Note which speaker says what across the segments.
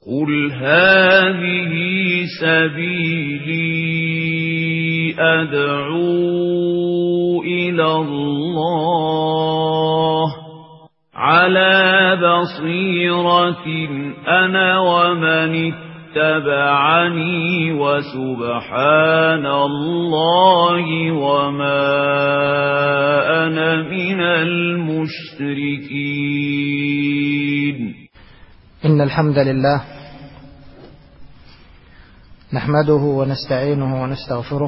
Speaker 1: قل هذه سبيلي أدعو إلى الله على بصيرة أنا ومن اتبعني وسبحان الله وما أنا من المشركين.
Speaker 2: إن الحمد لله نحمده ونستعينه ونستغفره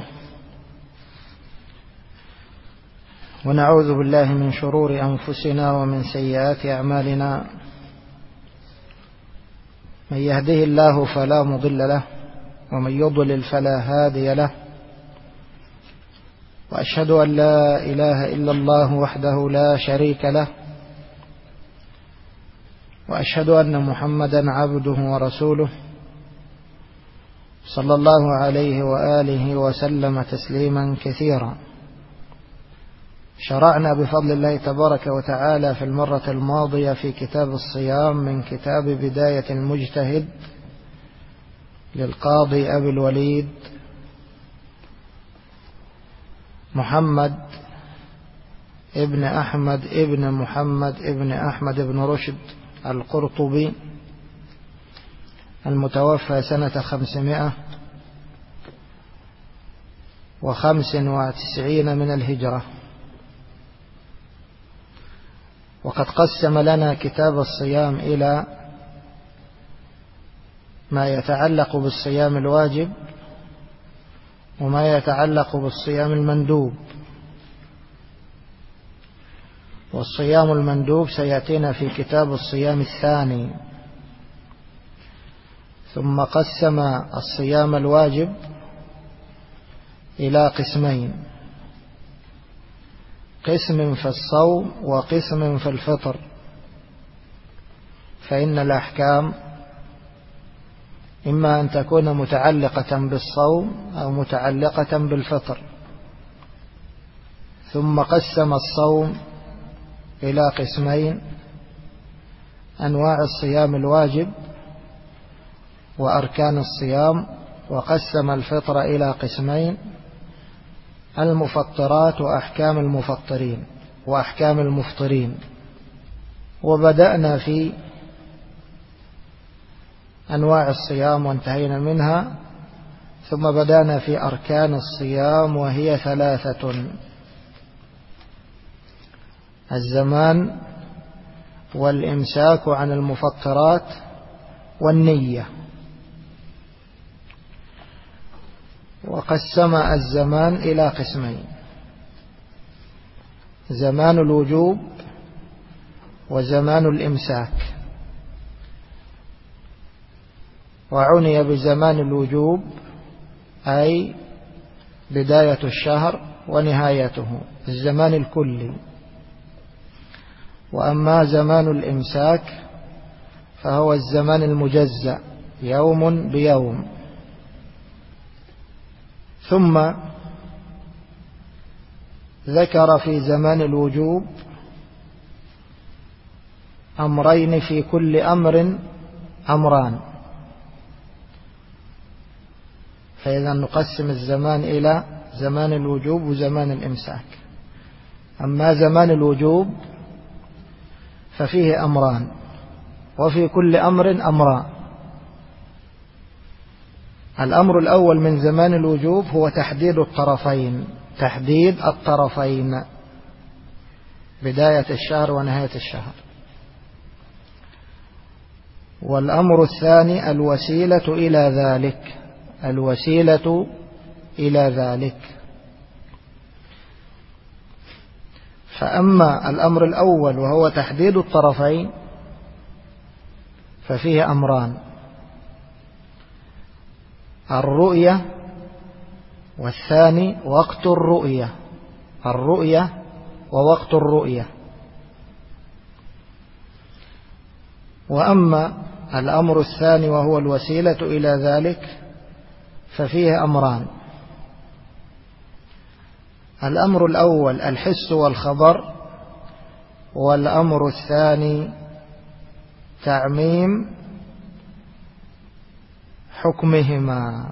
Speaker 2: ونعوذ بالله من شرور أنفسنا ومن سيئات أعمالنا. من يهده الله فلا مضل له ومن يضلل فلا هادي له، وأشهد أن لا إله إلا الله وحده لا شريك له، وأشهد أن محمدا عبده ورسوله صلى الله عليه وآله وسلم تسليما كثيرا. شرعنا بفضل الله تبارك وتعالى في المرة الماضية في كتاب الصيام من كتاب بداية المجتهد للقاضي أبي الوليد محمد ابن أحمد ابن محمد ابن أحمد ابن رشد القرطبي المتوفى سنة 595 من الهجرة. وقد قسم لنا كتاب الصيام إلى ما يتعلق بالصيام الواجب وما يتعلق بالصيام المندوب. والصيام المندوب سيأتينا في كتاب الصيام الثاني. ثم قسم الصيام الواجب إلى قسمين: قسم في الصوم وقسم في الفطر، فإن الأحكام إما أن تكون متعلقة بالصوم أو متعلقة بالفطر. ثم قسم الصوم إلى قسمين: أنواع الصيام الواجب وأركان الصيام. وقسم الفطر إلى قسمين: المفطرات وأحكام المفطرين وأحكام المفطرين. وبدأنا في أنواع الصيام وانتهينا منها، ثم بدأنا في أركان الصيام وهي 3: الزمان والإمساك عن المفطرات والنية. وقسم الزمان إلى قسمين: زمان الوجوب وزمان الإمساك. وعني بزمان الوجوب أي بداية الشهر ونهايته، الزمان الكلي. وأما زمان الإمساك فهو الزمان المجزأ، يوم بيوم. ثم ذكر في زمان الوجوب أمرين: في كل أمر أمران. فإذا نقسم الزمان إلى زمان الوجوب وزمان الإمساك. أما زمان الوجوب ففيه أمران، وفي كل أمر أمران. الأمر الأول من زمان الوجوب هو تحديد الطرفين، بداية الشهر ونهاية الشهر. والأمر الثاني الوسيلة إلى ذلك. فأما الأمر الأول وهو تحديد الطرفين ففيه أمران: الرؤية، والثاني وقت الرؤية. الرؤية ووقت الرؤية. وأما الأمر الثاني وهو الوسيلة إلى ذلك ففيه أمران: الأمر الأول الحس والخبر، والأمر الثاني تعميم حكمهما،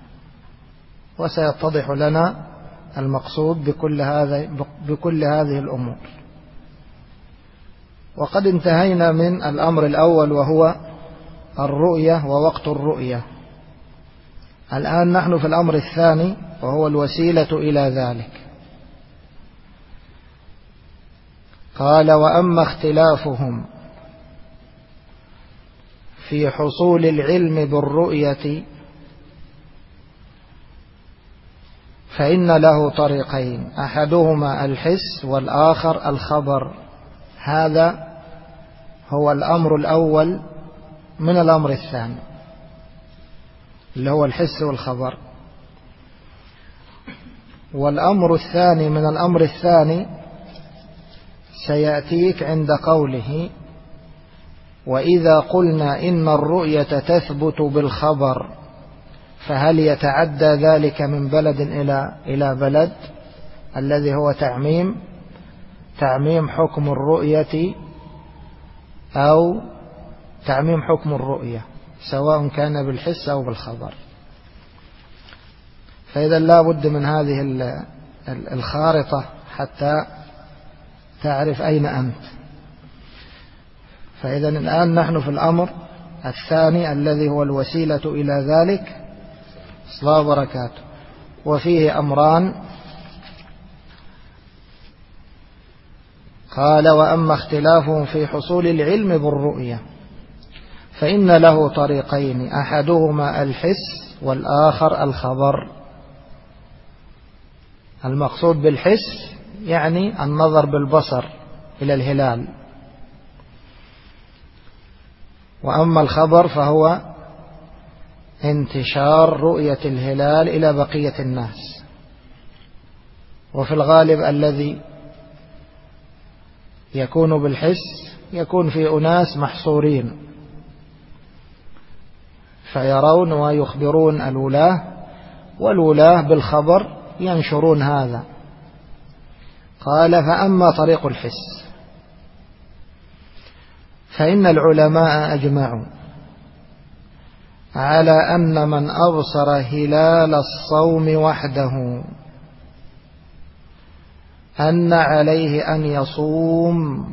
Speaker 2: وسيتضح لنا المقصود بكل هذه الأمور. وقد انتهينا من الأمر الأول وهو الرؤية ووقت الرؤية. الآن نحن في الأمر الثاني وهو الوسيلة إلى ذلك. قال: وأما اختلافهم في حصول العلم بالرؤية فإن له طريقين، أحدهما الحس والآخر الخبر. هذا هو الأمر الأول من الأمر الثاني اللي هو الحس والخبر. والأمر الثاني من الأمر الثاني سيأتيك عند قوله: وإذا قلنا إن الرؤية تثبت بالخبر فهل يتعدى ذلك من بلد إلى بلد، الذي هو تعميم حكم الرؤية أو تعميم حكم الرؤية سواء كان بالحس أو بالخبر. فإذا لا بد من هذه الخارطة حتى تعرف أين أنت. فإذا الآن نحن في الأمر الثاني الذي هو الوسيلة إلى ذلك. صلى الله وبركاته. وفيه أمران. قال: وأما اختلافهم في حصول العلم بالرؤية فإن له طريقين، أحدهما الحس والآخر الخبر. المقصود بالحس يعني النظر بالبصر إلى الهلال، وأما الخبر فهو انتشار رؤية الهلال إلى بقية الناس. وفي الغالب الذي يكون بالحس يكون في أناس محصورين فيرون ويخبرون الولاة، والولاة بالخبر ينشرون هذا. قال: فأما طريق الحس فإن العلماء أجمعوا على أن من أبصر هلال الصوم وحده أن عليه أن يصوم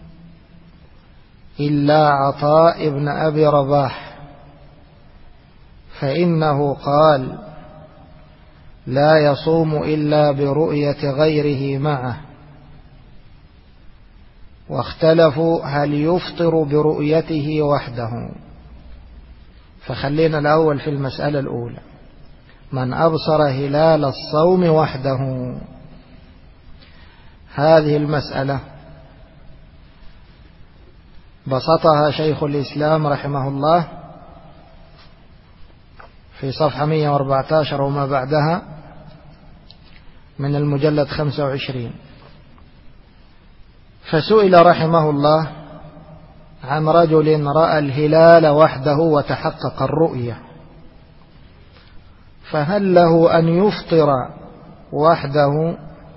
Speaker 2: إلا عطاء بن أبي رباح، فإنه قال: لا يصوم إلا برؤية غيره معه. واختلفوا هل يفطر برؤيته وحده. فخلينا الأول في المسألة الأولى، من أبصر هلال الصوم وحده. هذه المسألة بسطها شيخ الإسلام رحمه الله في صفحة 114 وما بعدها من المجلد 25. فسئل رحمه الله عن رجل رأى الهلال وحده وتحقق الرؤية، فهل له أن يفطر وحده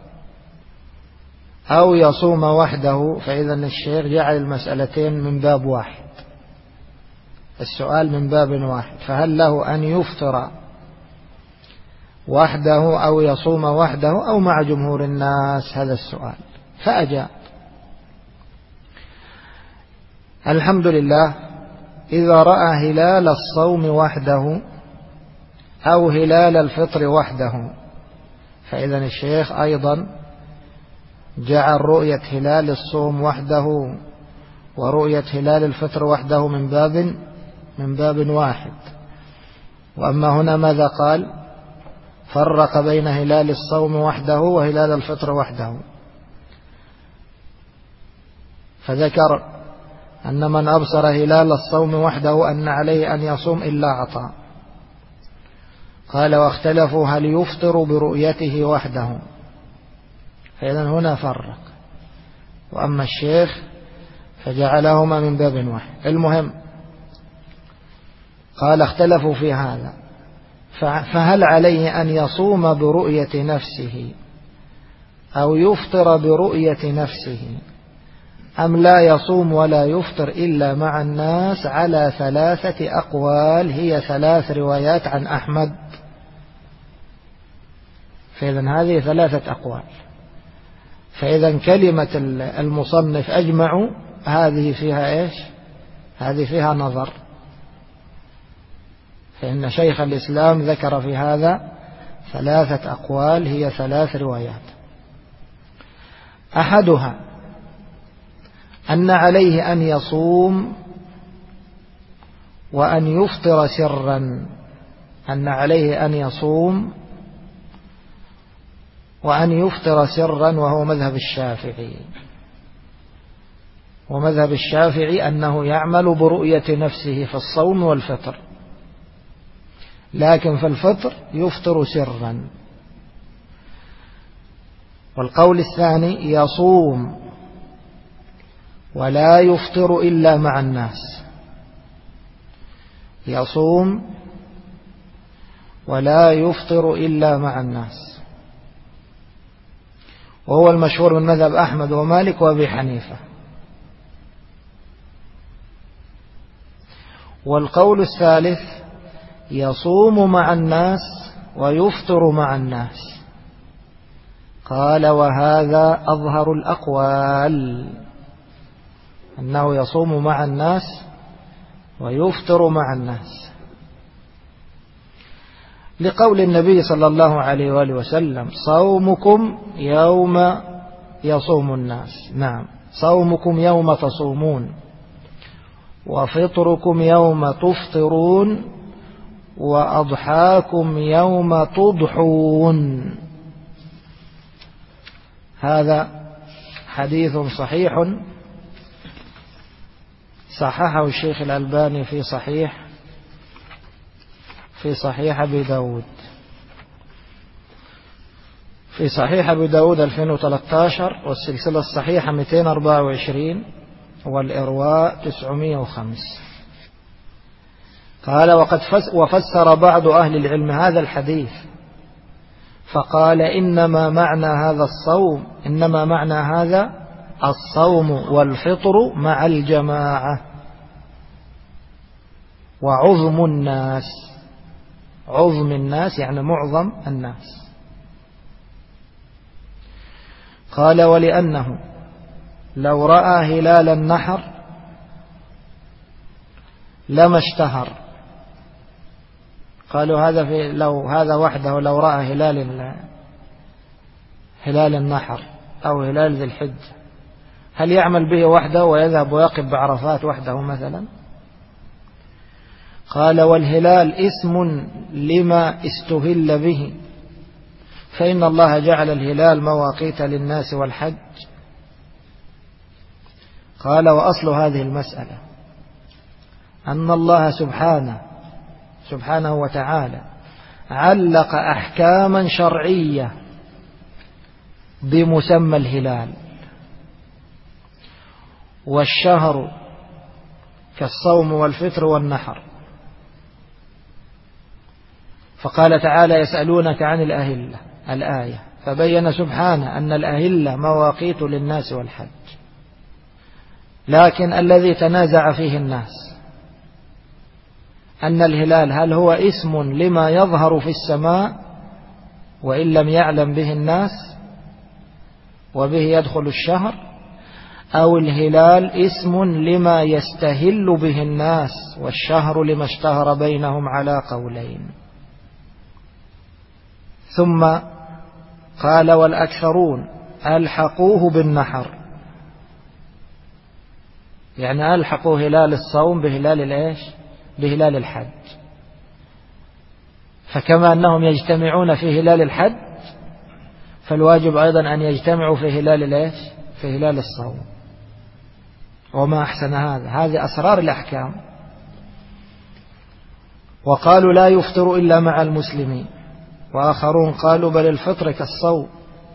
Speaker 2: أو يصوم وحده؟ فإذا الشيخ جعل المسألتين من باب واحد، السؤال من باب واحد. فهل له أن يفطر وحده أو يصوم وحده أو مع جمهور الناس؟ هذا السؤال. فأجاب: الحمد لله، إذا رأى هلال الصوم وحده أو هلال الفطر وحده. فإذا الشيخ أيضا جعل رؤية هلال الصوم وحده ورؤية هلال الفطر وحده من باب واحد. وأما هنا ماذا قال؟ فرق بين هلال الصوم وحده وهلال الفطر وحده، فذكر أن من أبصر هلال الصوم وحده أن عليه أن يصوم إلا عطاء. قال: واختلفوا هل يفطر برؤيته وحده. فإذا هنا فرق. وأما الشيخ فجعلهما من باب واحد. المهم، قال: اختلفوا في هذا، فهل عليه أن يصوم برؤية نفسه أو يفطر برؤية نفسه أم لا يصوم ولا يفطر إلا مع الناس على 3 أقوال، هي 3 روايات عن أحمد. فإذا هذه 3 أقوال. فإذا كلمة المصنف أجمعوا هذه فيها إيش؟ هذه فيها نظر، فإن شيخ الإسلام ذكر في هذا 3 أقوال هي 3 روايات. أحدها أن عليه أن يصوم وأن يفطر سرا، أن عليه أن يصوم وأن يفطر سرا، وهو مذهب الشافعي. ومذهب الشافعي أنه يعمل برؤية نفسه في الصوم والفطر، لكن في الفطر يفطر سرا. والقول الثاني يصوم ولا يفطر إلا مع الناس، يصوم ولا يفطر إلا مع الناس، وهو المشهور من مذهب أحمد ومالك وأبي حنيفة. والقول الثالث يصوم مع الناس ويفطر مع الناس. قال وهذا أظهر الأقوال، أنه يصوم مع الناس ويفطر مع الناس، لقول النبي صلى الله عليه وآله وسلم صومكم يوم يصوم الناس، نعم، صومكم يوم تصومون، وفطركم يوم تفطرون، وأضحاكم يوم تضحون. هذا حديث صحيح صححه الشيخ الألباني في صحيح أبي داود، في صحيح أبي داود 2013، والسلسلة الصحيحة 224، والإرواء 905. قال وفسر بعض أهل العلم هذا الحديث فقال إنما معنى هذا الصوم والفطر مع الجماعة وعظم الناس. عظم الناس يعني معظم الناس. قال ولأنه لو رأى هلال النحر لما اشتهر. قالوا هذا وحده لو رأى هلال النحر أو هلال ذي الحجة، هل يعمل به وحده ويذهب ويقف بعرفات وحده مثلا؟ قال والهلال اسم لما استهل به، فإن الله جعل الهلال مواقيت للناس والحج. قال وأصل هذه المسألة أن الله سبحانه وتعالى علق أحكاما شرعية بمسمى الهلال، والشهر كالصوم والفطر والنحر. فقال تعالى يسألونك عن الأهلة الآية، فبين سبحانه أن الأهلة مواقيت للناس والحج، لكن الذي تنازع فيه الناس أن الهلال هل هو اسم لما يظهر في السماء وإن لم يعلم به الناس وبه يدخل الشهر، أو الهلال اسم لما يستهل به الناس والشهر لما اشتهر بينهم على قولين. ثم قال والأكثرون ألحقوه بالنحر، يعني ألحقوا هلال الصوم بهلال الحج. فكما أنهم يجتمعون في هلال الحج فالواجب أيضا أن يجتمعوا في هلال الصوم. وما أحسن هذه أسرار الأحكام. وقالوا لا يفطر إلا مع المسلمين، وآخرون قالوا بل الفطر كالصوم.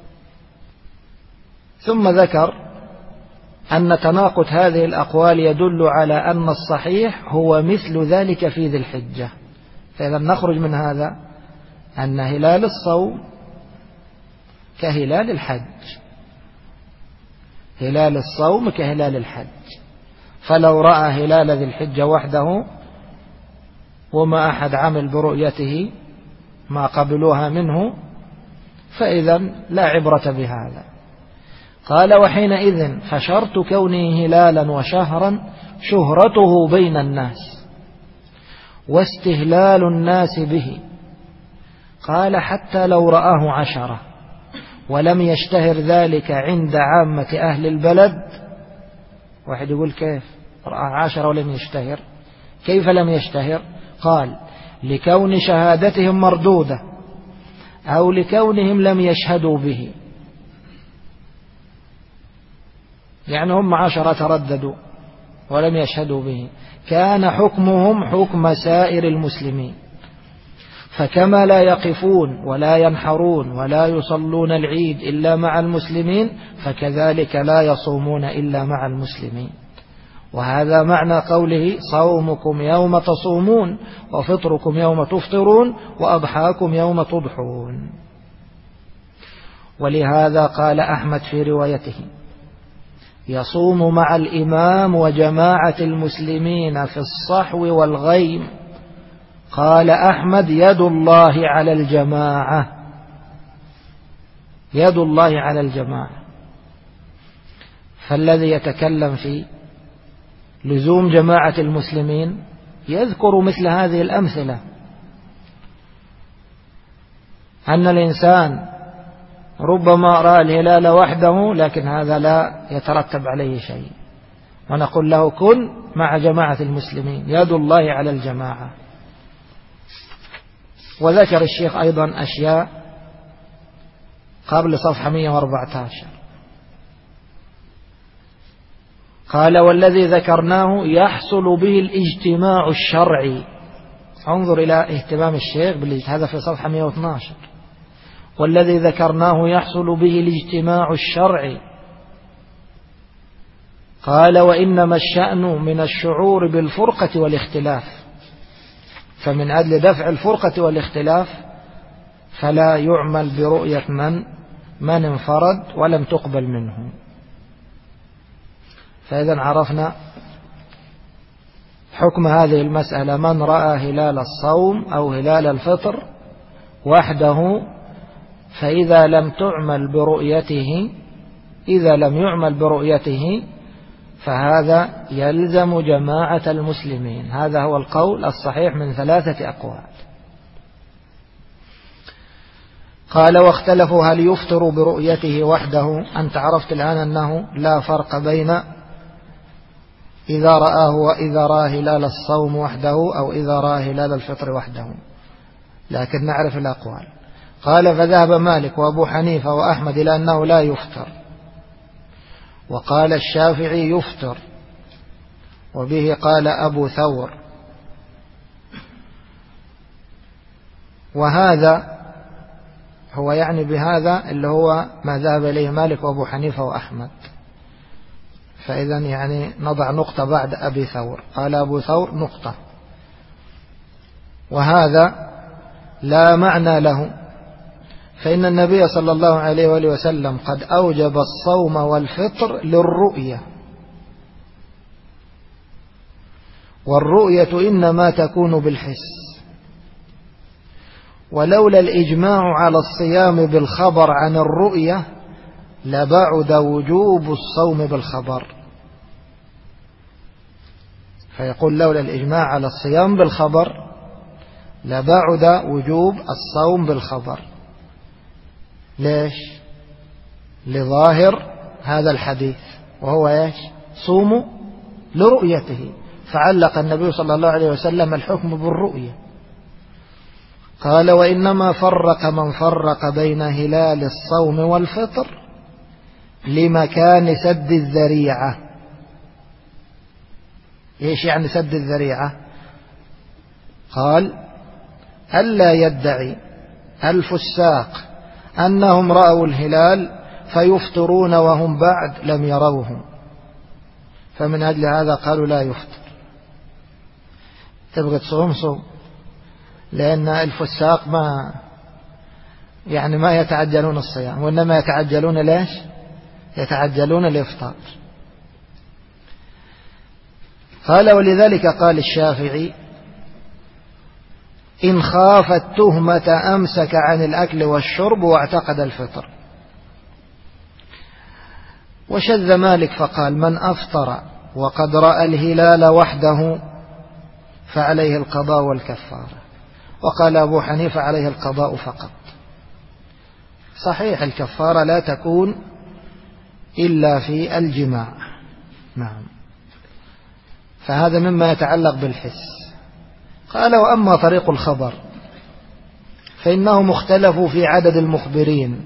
Speaker 2: ثم ذكر أن تناقض هذه الأقوال يدل على أن الصحيح هو مثل ذلك في ذي الحجة. فإذا نخرج من هذا أن هلال الصوم كهلال الحج، هلال الصوم كهلال الحج. فلو رأى هلال ذي الحجة وحده وما أحد عمل برؤيته ما قبلوها منه فإذا لا عبرة بهذا. قال وحينئذ فشرط كونه هلالا وشهرا شهرته بين الناس واستهلال الناس به. قال حتى لو رآه 10 ولم يشتهر ذلك عند عامة أهل البلد. واحد يقول كيف رأى 10 ولم يشتهر؟ كيف لم يشتهر؟ قال لكون شهادتهم مردودة أو لكونهم لم يشهدوا به. يعني هم 10 ترددوا ولم يشهدوا به، كان حكمهم حكم سائر المسلمين. فكما لا يقفون ولا ينحرون ولا يصلون العيد إلا مع المسلمين فكذلك لا يصومون إلا مع المسلمين. وهذا معنى قوله صومكم يوم تصومون وفطركم يوم تفطرون وأضحاكم يوم تضحون. ولهذا قال أحمد في روايته يصوم مع الإمام وجماعة المسلمين في الصحو والغيم. قال أحمد يد الله على الجماعة، يد الله على الجماعة. فالذي يتكلم في لزوم جماعة المسلمين يذكر مثل هذه الأمثلة، أن الإنسان ربما رأى الهلال وحده لكن هذا لا يترتب عليه شيء، ونقول له كن مع جماعة المسلمين، يد الله على الجماعة. وذكر الشيخ أيضا أشياء قبل صفحة 114. قال والذي ذكرناه يحصل به الاجتماع الشرعي. انظر إلى اهتمام الشيخ هذا في صفحة 112. والذي ذكرناه يحصل به الاجتماع الشرعي. قال وإنما الشأن من الشعور بالفرقة والاختلاف. فمن أجل دفع الفرقة والاختلاف فلا يعمل برؤية من انفرد ولم تقبل منه. فإذا عرفنا حكم هذه المسألة: من رأى هلال الصوم أو هلال الفطر وحده فإذا لم يعمل برؤيته فهذا يلزم جماعة المسلمين. هذا هو القول الصحيح من 3 أقوال. قال واختلفوا هل يفطر برؤيته وحده. أنت عرفت الآن أنه لا فرق بين إذا رآه وإذا رأى هلال الصوم وحده أو إذا رأى هلال الفطر وحده، لكن نعرف الأقوال. قال فذهب مالك وأبو حنيفة وأحمد إلى أنه لا يفطر، وقال الشافعي يفطر، وبه قال أبو ثور. وهذا هو يعني بهذا اللي هو ما ذهب إليه مالك وأبو حنيفة وأحمد. فإذا يعني نضع نقطة بعد أبي ثور. قال أبو ثور نقطة. وهذا لا معنى له، فإن النبي صلى الله عليه وآله وسلم قد أوجب الصوم والفطر للرؤية، والرؤية إنما تكون بالحس. ولولا الإجماع على الصيام بالخبر عن الرؤية لبعد وجوب الصوم بالخبر. فيقول لولا الإجماع على الصيام بالخبر لبعد وجوب الصوم بالخبر. ليش؟ لظاهر هذا الحديث وهو ايش؟ صوموا لرؤيته، فعلق النبي صلى الله عليه وسلم الحكم بالرؤية. قال وإنما فرق من فرق بين هلال الصوم والفطر لمكان سد الذريعة. ايش يعني سد الذريعة؟ قال ألا يدعي الفساق أنهم رأوا الهلال فيفطرون وهم بعد لم يروه، فمن أجل هذا قالوا لا يفطر. تبغى تصوم صوم، لأن الفساق ما يتعجلون الصيام، وإنما يتعجلون ليش؟ يتعجلون الإفطار. قال ولذلك قال الشافعي إن خاف التهمة أمسك عن الأكل والشرب واعتقد الفطر. وشذ مالك فقال من أفطر وقد رأى الهلال وحده فعليه القضاء والكفارة. وقال أبو حنيفة عليه القضاء فقط. صحيح الكفارة لا تكون إلا في الجماع. نعم. فهذا مما يتعلق بالحس. قال وأما طريق الخبر فإنهم اختلفوا في عدد المخبرين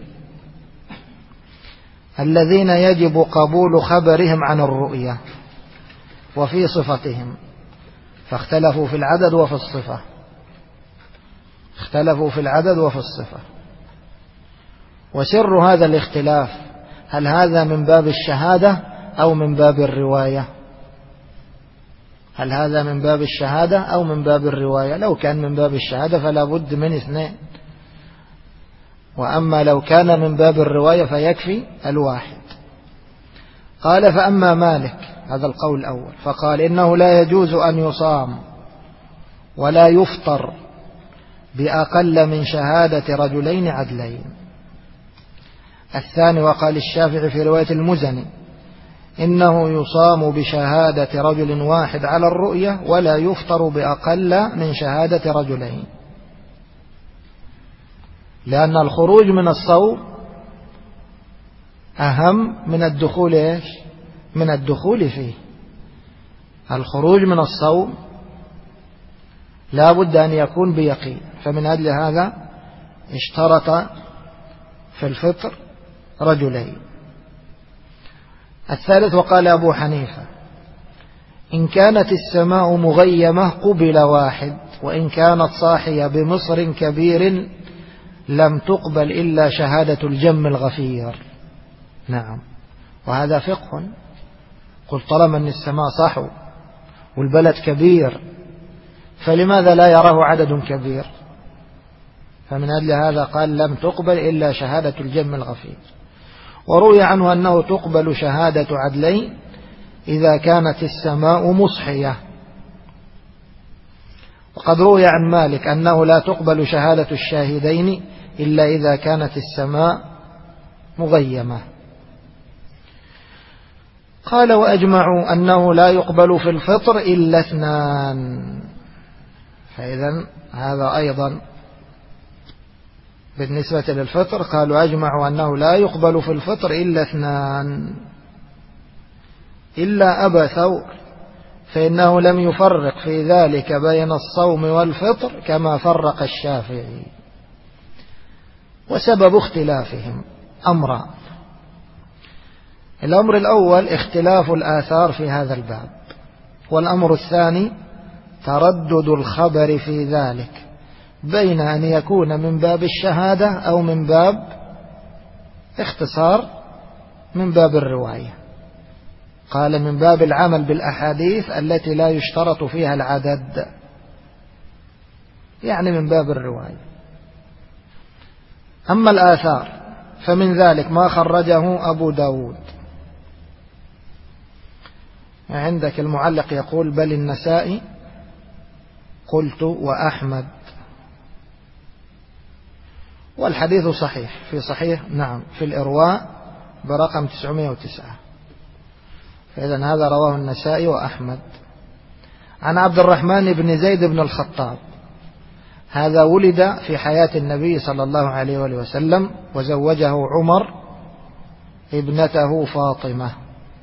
Speaker 2: الذين يجب قبول خبرهم عن الرؤية وفي صفتهم، فاختلفوا في العدد وفي الصفة. اختلفوا في العدد وفي الصفة. وسر هذا الاختلاف هل هذا من باب الشهادة أو من باب الرواية؟ هل هذا من باب الشهادة أو من باب الرواية؟ لو كان من باب الشهادة فلا بد من اثنين، وأما لو كان من باب الرواية فيكفي الواحد. قال فأما مالك، هذا القول الأول، فقال إنه لا يجوز أن يصام ولا يفطر بأقل من شهادة رجلين عدلين. الثاني وقال الشافعي في رواية المزني إنه يصام بشهادة رجل واحد على الرؤية ولا يفطر بأقل من شهادة رجلين، لأن الخروج من الصوم أهم من الدخول إيش؟ من الدخول فيه. الخروج من الصوم لا بد أن يكون بيقين، فمن أجل هذا اشترط في الفطر رجلين. الثالث وقال أبو حنيفة إن كانت السماء مغيمة قبل واحد، وإن كانت صاحية بمصر كبير لم تقبل إلا شهادة الجم الغفير. نعم. وهذا فقه. قل طالما أن السماء صحو والبلد كبير فلماذا لا يراه عدد كبير؟ فمن أجل هذا قال لم تقبل إلا شهادة الجم الغفير. وروي عنه أنه تقبل شهادة عدلين إذا كانت السماء مصحية. وقد روي عن مالك أنه لا تقبل شهادة الشاهدين إلا إذا كانت السماء مغيمة. قال وأجمعوا أنه لا يقبل في الفطر إلا اثنان. فإذا هذا أيضا بالنسبة للفطر قالوا أجمعوا أنه لا يقبل في الفطر إلا اثنان إلا أبا ثور فإنه لم يفرق في ذلك بين الصوم والفطر كما فرق الشافعي. وسبب اختلافهم أمران. الأمر الأول اختلاف الآثار في هذا الباب، والأمر الثاني تردد الخبر في ذلك بين أن يكون من باب الشهادة أو من باب اختصار من باب الرواية. قال من باب العمل بالأحاديث التي لا يشترط فيها العدد، يعني من باب الرواية. أما الآثار فمن ذلك ما خرجه أبو داود. عندك المعلق يقول بل النسائي قلت وأحمد، والحديث صحيح في صحيح نعم في الإرواء برقم 909. فإذن هذا رواه النسائي وأحمد عن عبد الرحمن بن زيد بن الخطاب. هذا ولد في حياة النبي صلى الله عليه وآله وسلم وزوجه عمر ابنته فاطمة.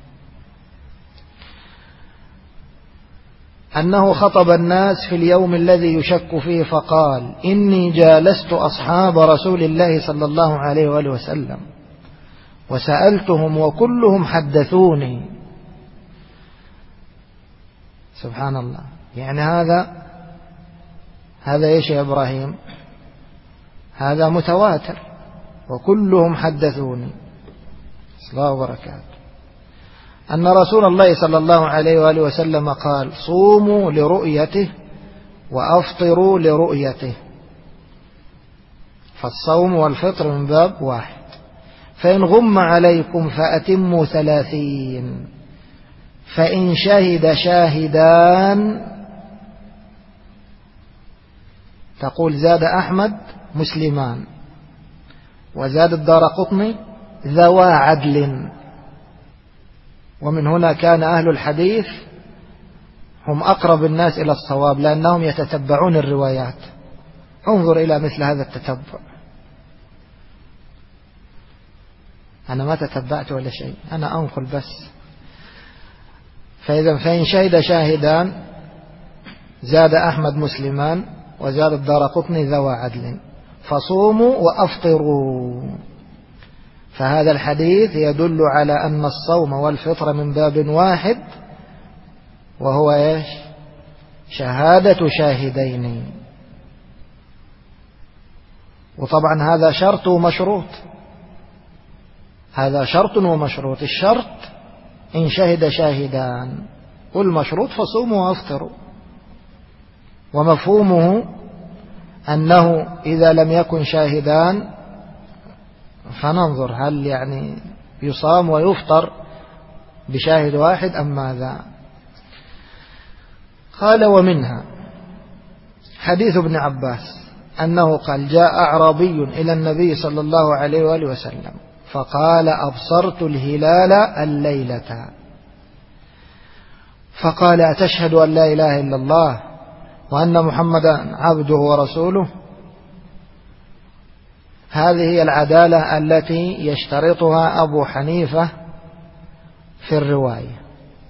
Speaker 2: أنه خطب الناس في اليوم الذي يشك فيه فقال إني جالست أصحاب رسول الله صلى الله عليه وآله وسلم وسألتهم وكلهم حدثوني. سبحان الله. يعني هذا إيش يا إبراهيم؟ هذا متواتر وكلهم حدثوني. صلى الله وبركاته. أن رسول الله صلى الله عليه وآله وسلم قال صوموا لرؤيته وأفطروا لرؤيته. فالصوم والفطر من باب واحد. فإن غم عليكم فأتموا 30. فإن شهد شاهدان، تقول زاد أحمد مسلمان، وزاد الدارقطني ذوى عدل. ومن هنا كان أهل الحديث هم أقرب الناس إلى الصواب، لأنهم يتتبعون الروايات. انظر إلى مثل هذا التتبع. أنا ما تتبعت ولا شيء، أنا أنقل بس. فإن شهد شاهدان زاد أحمد مسلمان، وزاد الدارقطني ذوى عدل، فصوموا وأفطروا. فهذا الحديث يدل على أن الصوم والفطر من باب واحد، وهو إيش؟ شهادة شاهدين. وطبعا هذا شرط ومشروط، هذا شرط ومشروط. الشرط إن شهد شاهدان، والمشروط فصوموا وافطروا. ومفهومه أنه إذا لم يكن شاهدان فننظر هل يعني يصام ويفطر بشاهد واحد أم ماذا. قال: ومنها حديث ابن عباس أنه قال: جاء أعرابي إلى النبي صلى الله عليه وآله وسلم فقال: أبصرت الهلال الليلة. فقال: أتشهد أن لا إله إلا الله وأن محمدا عبده ورسوله؟ هذه هي العدالة التي يشترطها أبو حنيفة في الرواية.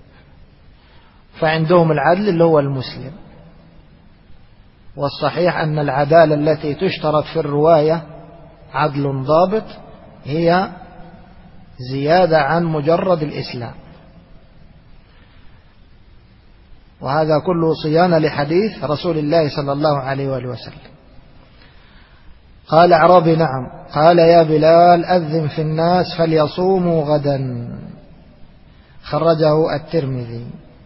Speaker 2: فعندهم العدل اللي هو المسلم، والصحيح أن العدالة التي تشترط في الرواية عدل ضابط، هي زيادة عن مجرد الإسلام. وهذا كله صيانة لحديث رسول الله صلى الله عليه وآله وسلم. قال أعرابي: نعم. قال: يا بلال أذن في الناس فليصوموا غدا. خرجه الترمذي.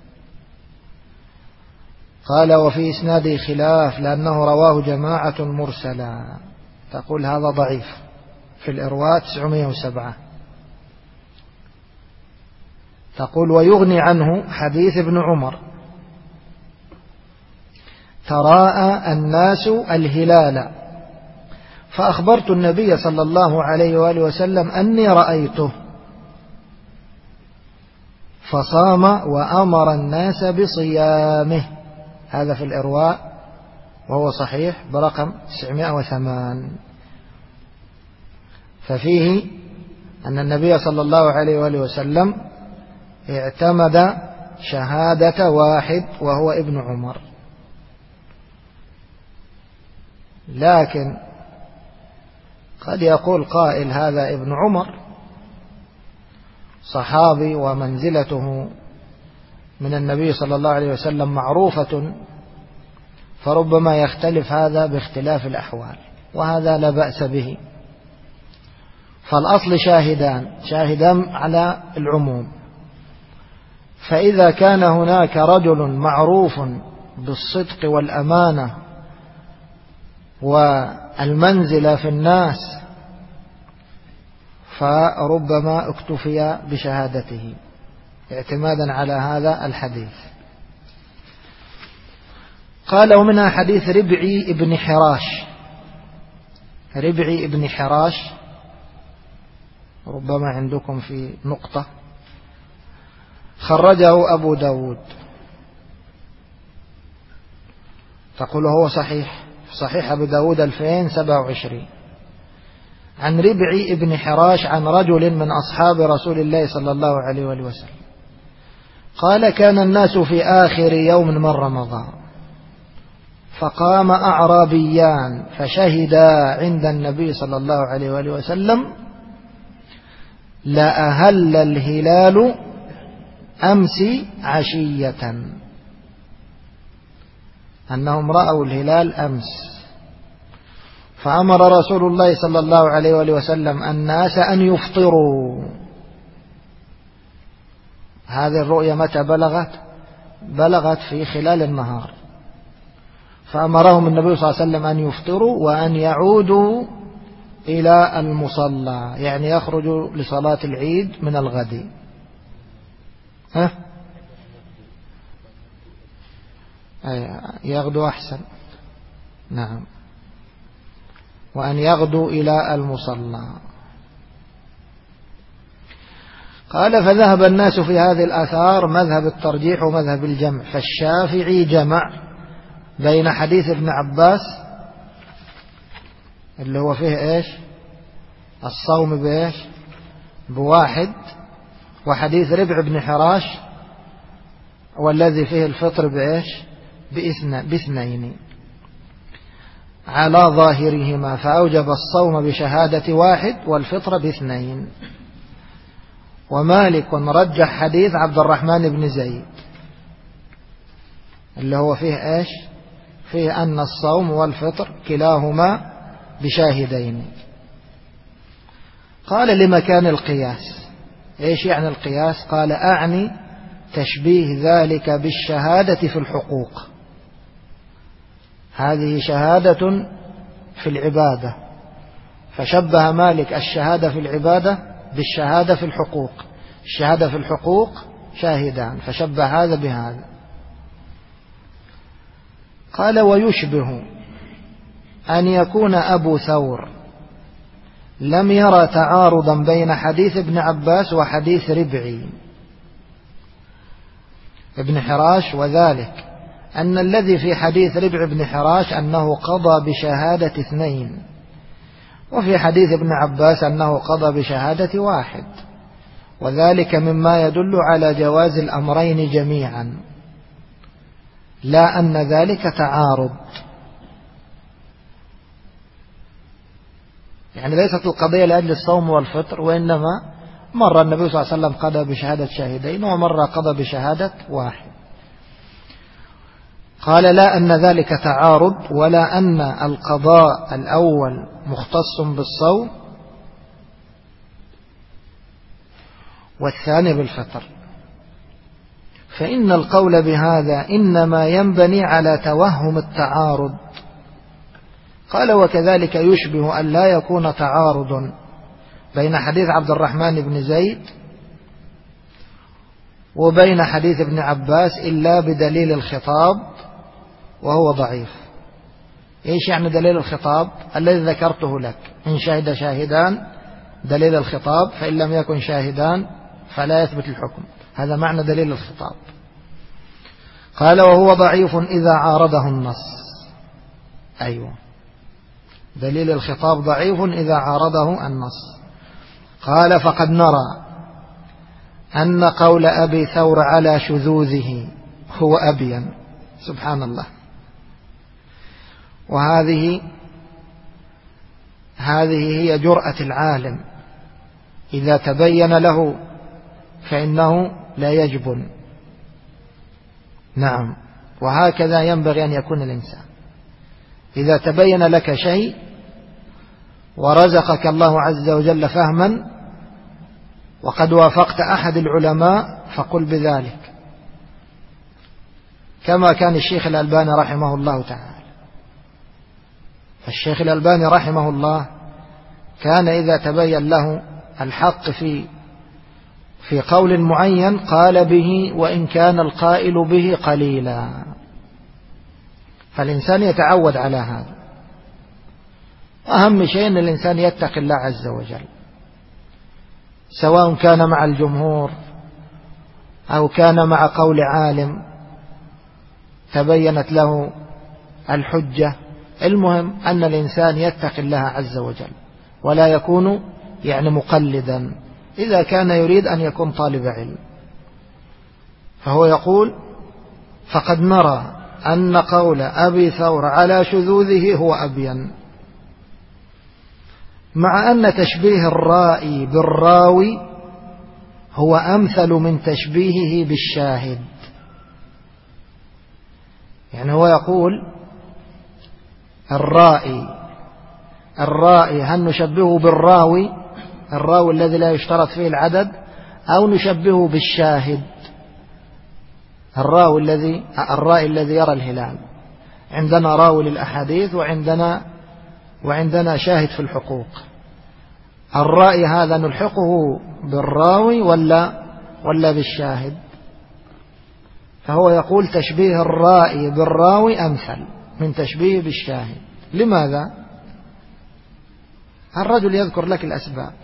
Speaker 2: قال: وفي إسناده خلاف لأنه رواه جماعة مرسلا. تقول هذا ضعيف، في الإرواء 907. تقول: ويغني عنه حديث ابن عمر: تراءى الناس الهلال فأخبرت النبي صلى الله عليه وآله وسلم أني رأيته فصام وأمر الناس بصيامه. هذا في الإرواء، وهو صحيح برقم 908. ففيه أن النبي صلى الله عليه وآله وسلم اعتمد شهادة واحد وهو ابن عمر. لكن قد يقول قائل: هذا ابن عمر صحابي ومنزلته من النبي صلى الله عليه وسلم معروفة، فربما يختلف هذا باختلاف الأحوال، وهذا لا بأس به. فالأصل شاهدان على العموم. فإذا كان هناك رجل معروف بالصدق والأمانة والمنزلة في الناس فربما اكتفي بشهادته اعتمادا على هذا الحديث. قال: ومنها حديث ربعي ابن حراش. ربعي ابن حراش ربما عندكم في نقطة، خرجه أبو داود. تقول هو صحيح، صحيح أبو داود 2027. عن ربعي ابن حراش عن رجل من أصحاب رسول الله صلى الله عليه وآله وسلم قال: كان الناس في آخر يوم من رمضان فقام أعرابيان فشهدا عند النبي صلى الله عليه وآله وسلم: لا أهل الهلال أمس عشية، أنهم رأوا الهلال أمس. فأمر رسول الله صلى الله عليه وآله وسلم الناس أن يفطروا. هذه الرؤية متى بلغت؟ بلغت في خلال النهار، فأمرهم النبي صلى الله عليه وسلم أن يفطروا وأن يعودوا إلى المصلى، يعني يخرج لصلاة العيد من الغد. يغدو أحسن. نعم، وأن يغدو إلى المصلى. قال فذهب الناس في هذه الآثار مذهب الترجيح ومذهب الجمع. فالشافعي جمع بين حديث ابن عباس اللي هو فيه إيش الصوم بإيش بواحد، وحديث ربع بن حراش والذي فيه الفطر بإيش باثنين على ظاهرهما، فأوجب الصوم بشهادة واحد والفطر باثنين. ومالك رجح حديث عبد الرحمن بن زيد اللي هو فيه إيش فيه أن الصوم والفطر كلاهما بشاهدين. قال لمكان القياس. إيش يعني القياس؟ قال أعني تشبيه ذلك بالشهادة في الحقوق. هذه شهادة في العبادة، فشبه مالك الشهادة في العبادة بالشهادة في الحقوق. الشهادة في الحقوق شاهدان، فشبه هذا بهذا. قال ويشبه أن يكون أبو ثور لم يرى تعارضا بين حديث ابن عباس وحديث ربعي ابن حراش، وذلك أن الذي في حديث ربع بن حراش أنه قضى بشهادة اثنين، وفي حديث ابن عباس أنه قضى بشهادة واحد، وذلك مما يدل على جواز الأمرين جميعا، لا أن ذلك تعارض. يعني ليست القضية لأجل الصوم والفطر، وإنما مرة النبي صلى الله عليه وسلم قضى بشهادة شاهدين ومرة قضى بشهادة واحد. قال لا أن ذلك تعارض، ولا أن القضاء الأول مختص بالصوم والثاني بالفطر، فإن القول بهذا إنما ينبني على توهم التعارض. قال وكذلك يشبه أن لا يكون تعارض بين حديث عبد الرحمن بن زيد وبين حديث ابن عباس إلا بدليل الخطاب وهو ضعيف. إيش يعني دليل الخطاب؟ الذي ذكرته لك، إن شهد شاهدان دليل الخطاب، فإن لم يكن شاهدان فلا يثبت الحكم. هذا معنى دليل الخطاب. قال وهو ضعيف إذا عارضه النص. أيوة، دليل الخطاب ضعيف إذا عارضه النص. قال فقد نرى أن قول أبي ثور على شذوذه هو أبين. سبحان الله. وهذه هي جرأة العالم، إذا تبين له فإنه لا يجبن. نعم، وهكذا ينبغي أن يكون الإنسان. إذا تبين لك شيء ورزقك الله عز وجل فهما وقد وافقت أحد العلماء فقل بذلك، كما كان الشيخ الألباني رحمه الله تعالى. الشيخ الألباني رحمه الله كان إذا تبين له الحق في قول معين قال به وإن كان القائل به قليلا. فالإنسان يتعود على هذا. أهم شيء أن الإنسان يتقي الله عز وجل، سواء كان مع الجمهور أو كان مع قول عالم تبينت له الحجة. المهم أن الإنسان يتقي الله عز وجل ولا يكون مقلدا إذا كان يريد أن يكون طالب علم. فهو يقول فقد نرى أن قول أبي ثور على شذوذه هو أبين، مع أن تشبيه الرائي بالراوي هو أمثل من تشبيهه بالشاهد. يعني هو يقول الرائي هل نشبهه بالراوي، الراوي الذي لا يشترط فيه العدد، أو نشبهه بالشاهد، الرائي الذي يرى الهلال. عندنا راوي للأحاديث وعندنا شاهد في الحقوق. الرأي هذا نلحقه بالراوي ولا بالشاهد؟ فهو يقول تشبيه الرأي بالراوي أمثل من تشبيه بالشاهد. لماذا؟ الرجل يذكر لك الأسباب،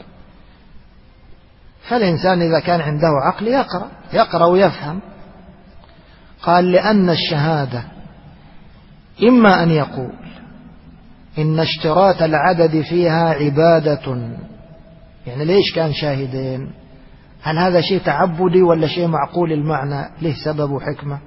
Speaker 2: فالإنسان إذا كان عنده عقل يقرأ ويفهم. قال لأن الشهادة إما أن يقول إن اشتراط العدد فيها عبادة، يعني ليش كان شاهدين؟ هل هذا شيء تعبدي ولا شيء معقول المعنى له سبب وحكمة؟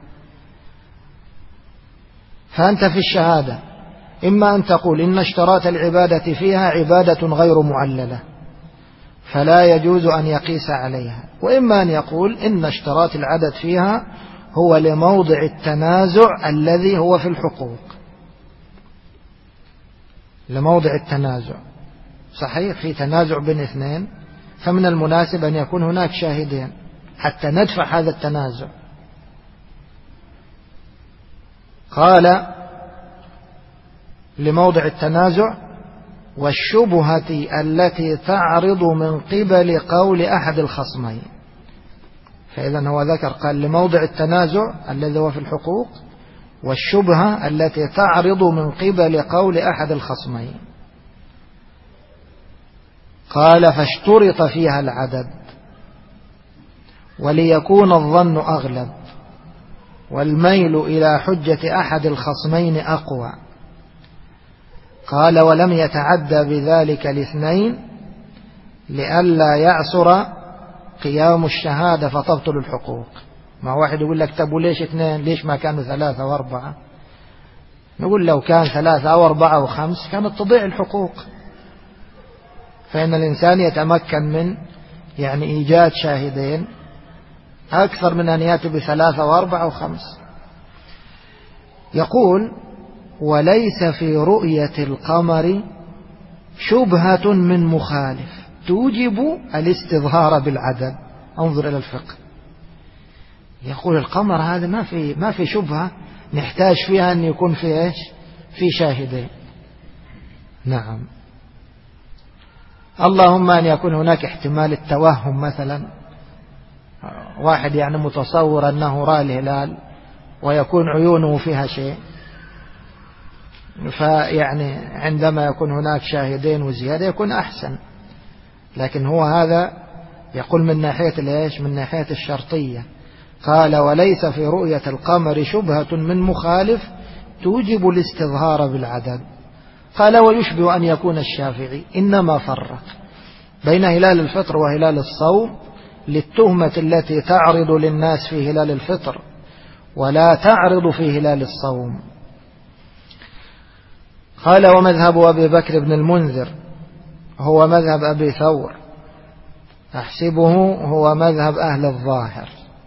Speaker 2: فأنت في الشهادة إما أن تقول إن اشتراط العبادة فيها عبادة غير معللة فلا يجوز أن يقيس عليها، وإما أن يقول إن اشتراط العدد فيها هو لموضع التنازع الذي هو في الحقوق، لموضع التنازع. صحيح في تنازع بين اثنين، فمن المناسب أن يكون هناك شاهدين حتى ندفع هذا التنازع. قال لموضع التنازع والشبهة التي تعرض من قبل قول أحد الخصمين. فإذا هو ذكر قال لموضع التنازع الذي هو في الحقوق، والشبهة التي تعرض من قبل قول أحد الخصمين. قال فاشترط فيها العدد وليكون الظن أغلب والميل إلى حجة أحد الخصمين أقوى. قال ولم يتعدى بذلك الاثنين لئلا يعسر قيام الشهادة فتبطل الحقوق. ما واحد يقول لك طب وليش اثنين، ليش ما كانوا 3 و4؟ نقول لو كان 3 أو 4 و5 كانت تضيع الحقوق. فإن الإنسان يتمكن من يعني إيجاد شاهدين أكثر من أن يأتي ب3 و4 و5. يقول وليس في رؤية القمر شبهة من مخالف توجب الاستظهار بالعدد. انظر إلى الفقه. يقول القمر هذا ما في شبهة نحتاج فيها أن يكون في إيش؟ في شاهدين. نعم، اللهم أن يكون هناك احتمال التوهم، مثلا واحد يعني متصور أنه رأى الهلال ويكون عيونه فيها شيء، فيعني عندما يكون هناك شاهدين وزيادة يكون أحسن. لكن هو هذا يقول من ناحية الإيش؟ من ناحية الشرطية. قال وليس في رؤية القمر شبهة من مخالف توجب الاستظهار بالعدد. قال ويشبه أن يكون الشافعي إنما فرق بين هلال الفطر وهلال الصوم للتهمة التي تعرض للناس في هلال الفطر ولا تعرض في هلال الصوم. قال ومذهب أبي بكر بن المنذر هو مذهب أبي ثور، أحسبه هو مذهب أهل الظاهر.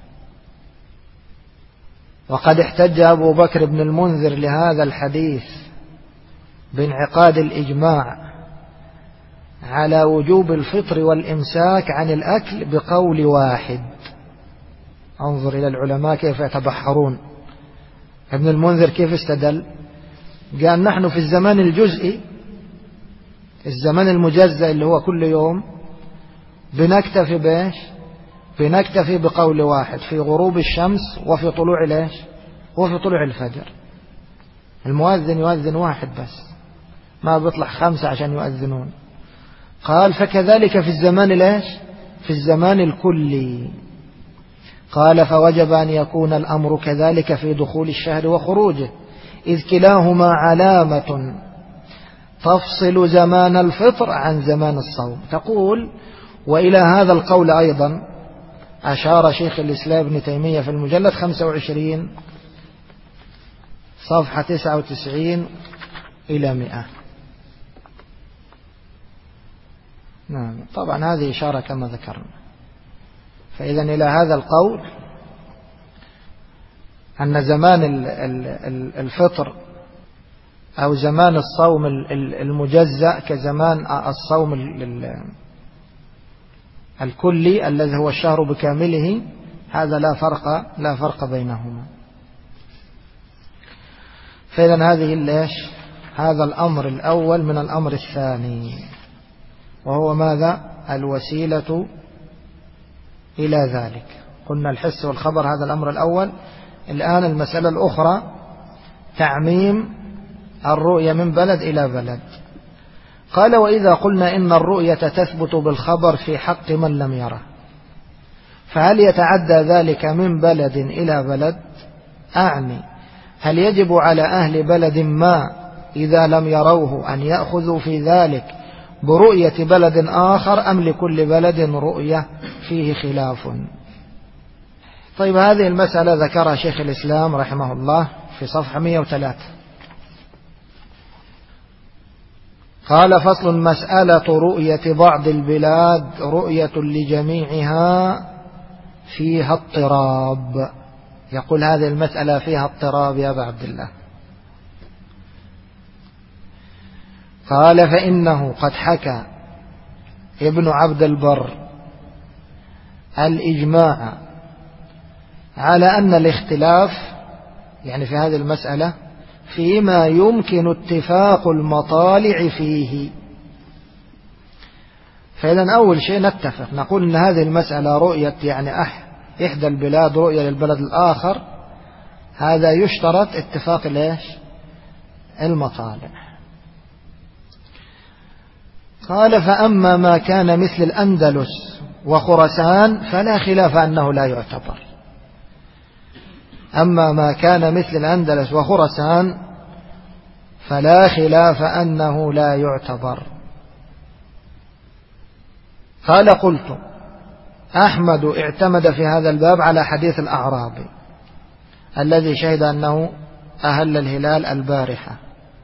Speaker 2: وقد احتج أبو بكر بن المنذر لهذا الحديث بانعقاد الإجماع على وجوب الفطر والإمساك عن الأكل بقول واحد. انظر إلى العلماء كيف يتبحرون. ابن المنذر كيف استدل؟ قال نحن في الزمان الجزئي، الزمان المجزأ اللي هو كل يوم، بنكتفي بإيش؟ بنكتفي بقول واحد في غروب الشمس وفي طلوع الإيش؟ وفي طلوع الفجر. المؤذن يؤذن واحد بس، ما بيطلع 5 عشان يؤذنون. قال فكذلك في الزمان الإيش؟ في الزمان الكلي. قال فوجب أن يكون الأمر كذلك في دخول الشهر وخروجه، إذ كلاهما علامة تفصل زمان الفطر عن زمان الصوم. تقول وإلى هذا القول أيضا أشار شيخ الإسلام ابن تيمية في المجلد 25 صفحة 99 إلى 100. نعم، طبعا هذه إشارة كما ذكرنا. فإذا إلى هذا القول أن زمان الفطر أو زمان الصوم المجزأ كزمان الصوم الكلي الذي هو الشهر بكامله، هذا لا فرق بينهما. فإذا هذا الأمر الأول من الأمر الثاني. وهو ماذا؟ الوسيلة إلى ذلك. قلنا الحس والخبر هذا الأمر الأول. الآن المسألة الأخرى تعميم الرؤية من بلد إلى بلد. قال وإذا قلنا إن الرؤية تثبت بالخبر في حق من لم يره، فهل يتعدى ذلك من بلد إلى بلد؟ أعني هل يجب على أهل بلد ما إذا لم يروه أن يأخذوا في ذلك برؤية بلد آخر، أم لكل بلد رؤية فيه خلاف؟ طيب هذه المسألة ذكرها شيخ الإسلام رحمه الله في صفحة 103. قال فصل: مسألة رؤية بعض البلاد رؤية لجميعها فيها اضطراب. يقول هذه المسألة فيها اضطراب يا أبا عبد الله. قال فإنه قد حكى ابن عبد البر الإجماع على أن الاختلاف يعني في هذه المسألة فيما يمكن اتفاق المطالع فيه. فإذا أول شيء نتفق نقول أن هذه المسألة رؤية يعني إحدى البلاد رؤية للبلد الآخر، هذا يشترط اتفاق المطالع. قال فأما ما كان مثل الأندلس وخراسان فلا خلاف أنه لا يعتبر. أما ما كان مثل الأندلس وخراسان فلا خلاف أنه لا يعتبر. قال قلت أحمد اعتمد في هذا الباب على حديث الأعرابي الذي شهد أنه أهل الهلال البارحة،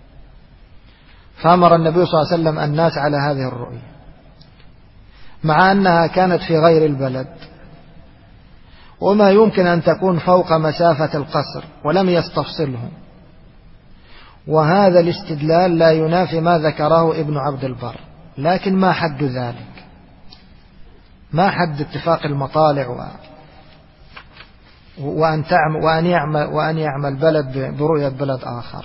Speaker 2: فأمر النبي صلى الله عليه وسلم الناس على هذه الرؤية مع أنها كانت في غير البلد وما يمكن أن تكون فوق مسافة القصر ولم يستفصله، وهذا الاستدلال لا ينافي ما ذكره ابن عبد البر. لكن ما حد ذلك؟ ما حد اتفاق المطالع وأن يعمل بلد برؤية بلد آخر؟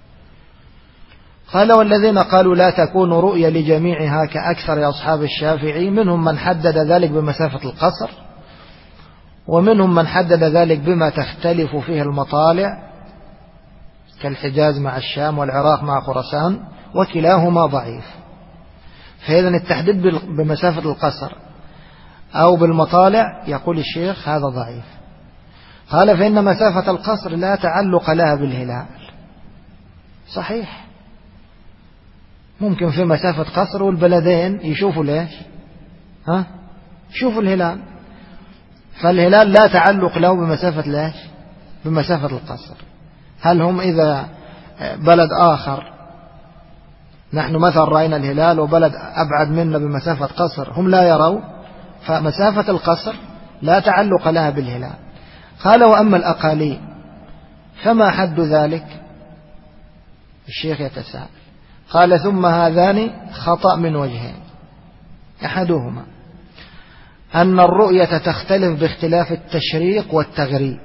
Speaker 2: قال والذين قالوا لا تكون رؤية لجميعها كأكثر أصحاب الشافعي منهم من حدد ذلك بمسافة القصر، ومنهم من حدد ذلك بما تختلف فيه المطالع كالحجاز مع الشام والعراق مع خراسان، وكلاهما ضعيف. فإذا التحديد بمسافة القصر أو بالمطالع يقول الشيخ هذا ضعيف. قال فإن مسافة القصر لا تعلق لها بالهلال. صحيح، ممكن في مسافة قصر والبلدين يشوفوا يشوفوا الهلال، فالهلال لا تعلق له بمسافة القصر. هل هم إذا بلد آخر نحن مثلا رأينا الهلال وبلد أبعد منا بمسافة قصر هم لا يروا، فمسافة القصر لا تعلق لها بالهلال. قال وأما الأقاليم فما حد ذلك؟ الشيخ يتساءل. قال ثم هذان خطأ من وجهين: أحدهما أن الرؤية تختلف باختلاف التشريق والتغريب،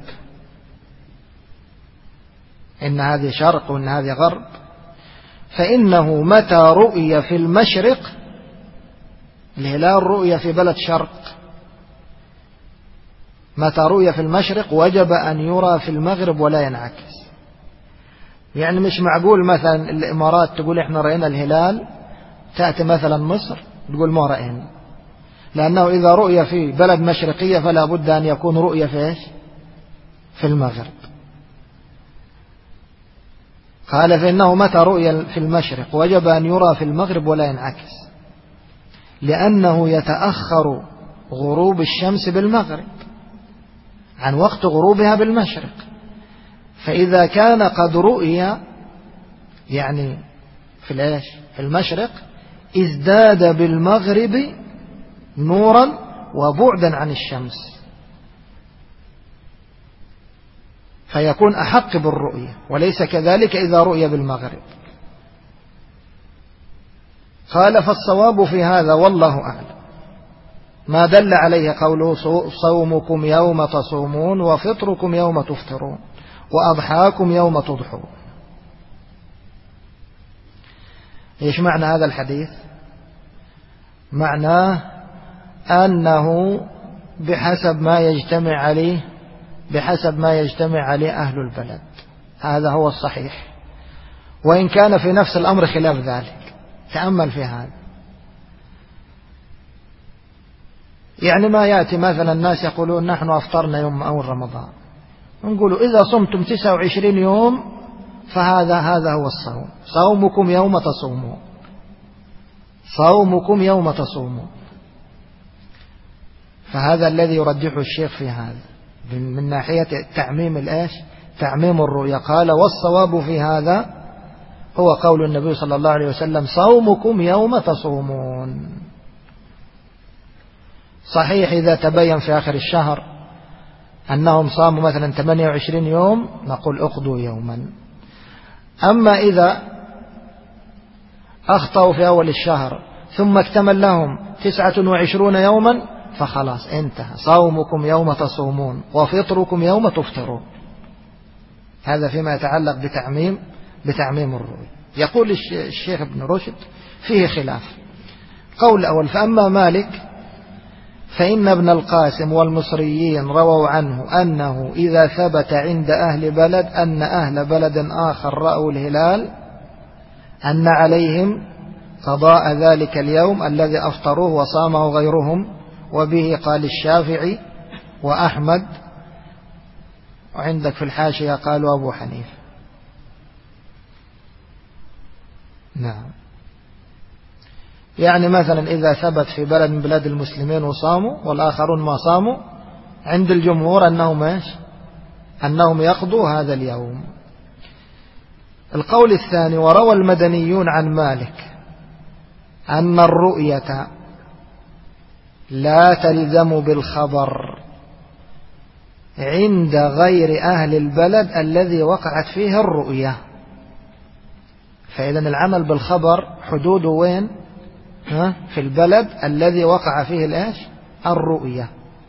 Speaker 2: إن هذه شرق وإن هذه غرب، فإنه متى رؤية في المشرق الهلال رؤية في بلد شرق، متى رؤية في المشرق وجب أن يرى في المغرب ولا ينعكس. يعني مش معقول مثلا الإمارات تقول إحنا رأينا الهلال، تأتي مثلا مصر تقول ما رأينا، لأنه إذا رؤية في بلد مشرقية فلا بد أن يكون رؤية في المغرب. قال فإنه متى رؤية في المشرق وجب أن يرى في المغرب ولا ينعكس، لأنه يتأخر غروب الشمس بالمغرب عن وقت غروبها بالمشرق، فإذا كان قد رؤي يعني في المشرق ازداد بالمغرب نورا وبعدا عن الشمس، فيكون أحق بالرؤية، وليس كذلك إذا رؤي بالمغرب. قال فالصواب في هذا والله أعلم ما دل عليه قوله صومكم يوم تصومون وفطركم يوم تفطرون وأضحاكم يوم تضحون. إيش معنى هذا الحديث؟ معناه أنه بحسب ما يجتمع عليه أهل البلد. هذا هو الصحيح، وإن كان في نفس الأمر خلاف ذلك. تأمل في هذا. يعني ما يأتي مثلا الناس يقولون نحن أفطرنا يوم أول رمضان، نقول إذا صمتم 29 يوم فهذا هو الصوم، صومكم يوم تصومون. فهذا الذي يرجحه الشيخ في هذا من ناحية تعميم الرؤيا. قال والصواب في هذا هو قول النبي صلى الله عليه وسلم صومكم يوم تصومون. صحيح إذا تبين في آخر الشهر أنهم صاموا مثلا 28 يوم نقول اقضوا يوما. أما إذا أخطأوا في أول الشهر ثم اكتمل لهم 29 يوما فخلاص انتهى، صومكم يوم تصومون وفطركم يوم تفطرون. هذا فيما يتعلق بتعميم الرؤيا. يقول الشيخ ابن رشد فيه خلاف. قول الأول: فأما مالك فإن ابن القاسم والمصريين رووا عنه أنه إذا ثبت عند أهل بلد أن أهل بلد آخر رأوا الهلال أن عليهم قضاء ذلك اليوم الذي أفطروه وصامه غيرهم، وبه قال الشافعي وأحمد، وعندك في الحاشية قالوا أبو حنيفة. نعم. يعني مثلا إذا ثبت في بلد من بلاد المسلمين وصاموا والآخرون ما صاموا، عند الجمهور أنهم يقضوا هذا اليوم. القول الثاني: وروى المدنيون عن مالك أن الرؤية لا تلزم بالخبر عند غير أهل البلد الذي وقعت فيه الرؤية. فإذا العمل بالخبر حدوده وين؟ في البلد الذي وقع فيه الرؤية.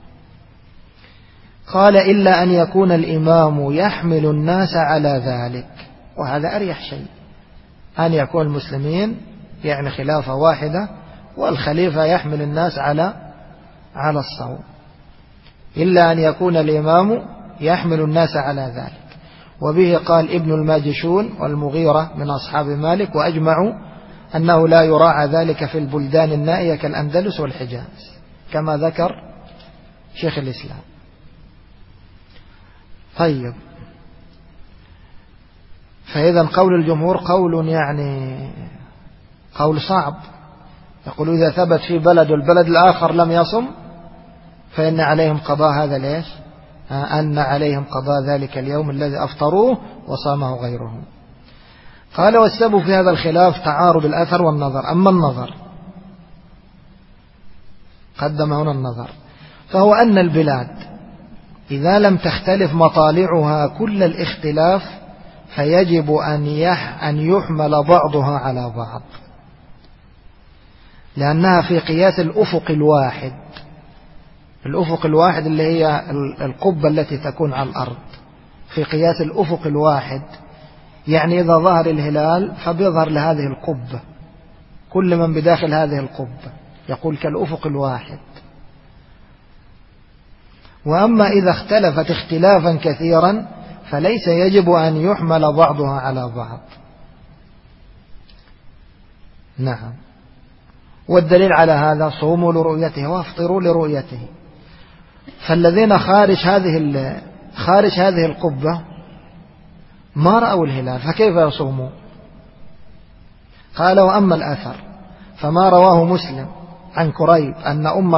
Speaker 2: قال: إلا أن يكون الإمام يحمل الناس على ذلك. وهذا أريح شيء، أن يكون المسلمين يعني خلافة واحدة والخليفة يحمل الناس على الصوم. إلا أن يكون الإمام يحمل الناس على ذلك. وبه قال ابن الماجشون والمغيرة من أصحاب مالك، وأجمعوا أنه لا يراعى ذلك في البلدان النائية كالأندلس والحجاز، كما ذكر شيخ الإسلام. طيب، فإذا قول الجمهور قول صعب. يقول إذا ثبت في بلد والبلد الآخر لم يصم فإن عليهم قضاء أن عليهم قضاء ذلك اليوم الذي أفطروه وصامه غيرهم. قال: والسبب في هذا الخلاف تعارض الأثر والنظر. أما النظر، قدم هنا النظر، فهو أن البلاد إذا لم تختلف مطالعها كل الاختلاف فيجب أن يحمل بعضها على بعض، لأنها في قياس الأفق الواحد. الأفق الواحد اللي هي القبة التي تكون على الأرض، في قياس الأفق الواحد. يعني إذا ظهر الهلال فبيظهر لهذه القبة، كل من بداخل هذه القبة، يقول كالأفق الواحد. وأما إذا اختلفت اختلافا كثيرا فليس يجب أن يحمل بعضها على بعض. نعم. والدليل على هذا: صوموا لرؤيته وافطروا لرؤيته. فالذين خارج هذه القبة ما رأوا الهلال فكيف يصوموا؟ قال: وأما الأثر فما رواه مسلم عن كريب أن أم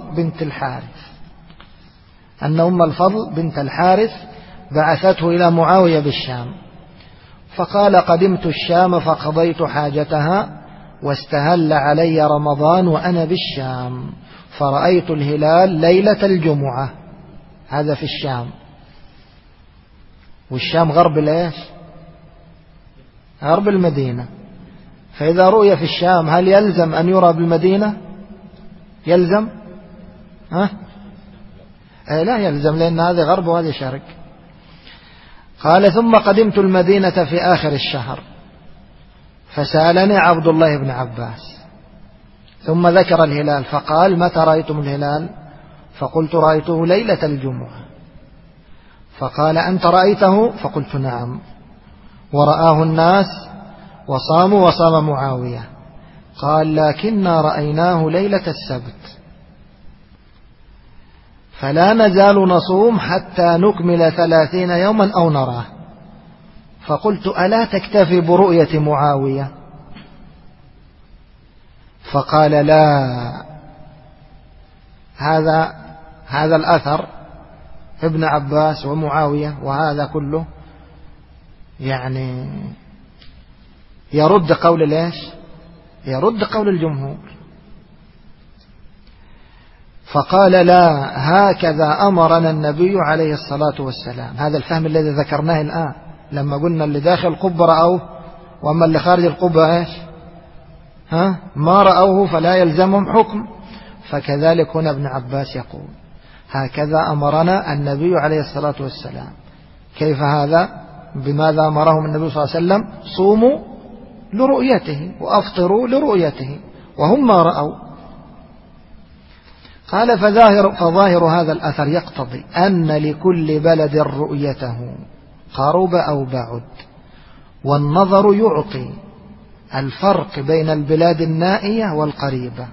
Speaker 2: الفضل بنت الحارث بعثته إلى معاوية بالشام، فقال: قدمت الشام فقضيت حاجتها واستهل علي رمضان وأنا بالشام، فرأيت الهلال ليلة الجمعة. هذا في الشام، والشام غرب المدينة. فإذا رؤي في الشام هل يلزم أن يرى بالمدينة؟ يلزم؟ لا يلزم، لأن هذا غرب وهذا شرق. قال: ثم قدمت المدينة في آخر الشهر فسألني عبد الله بن عباس ثم ذكر الهلال فقال متى رأيتم الهلال؟ فقلت رأيته ليلة الجمعة. فقال أنت رأيته؟ فقلت نعم. ورآه الناس وصاموا وصام معاوية. قال لكننا رأيناه ليلة السبت، فلا نزال نصوم حتى نكمل 30 يوما أو نراه. فقلت ألا تكتفي برؤية معاوية؟ فقال لا، هذا الأثر ابن عباس ومعاوية وهذا كله يعني يرد قول ليش؟ يرد قول الجمهور. فقال لا، هكذا أمرنا النبي عليه الصلاة والسلام. هذا الفهم الذي ذكرناه الآن لما قلنا اللي داخل القبة رأوه وأما اللي خارج القبة إيش؟ ما رأوه فلا يلزمهم حكم. فكذلك هنا ابن عباس يقول هكذا أمرنا النبي عليه الصلاة والسلام. كيف هذا؟ بماذا أمرهم النبي صلى الله عليه وسلم؟ صوموا لرؤيته وأفطروا لرؤيته وهم ما رأوا. قال فظاهر هذا الأثر يقتضي أن لكل بلد رؤيته قرب أو بعد، والنظر يعطي الفرق بين البلاد النائية والقريبة.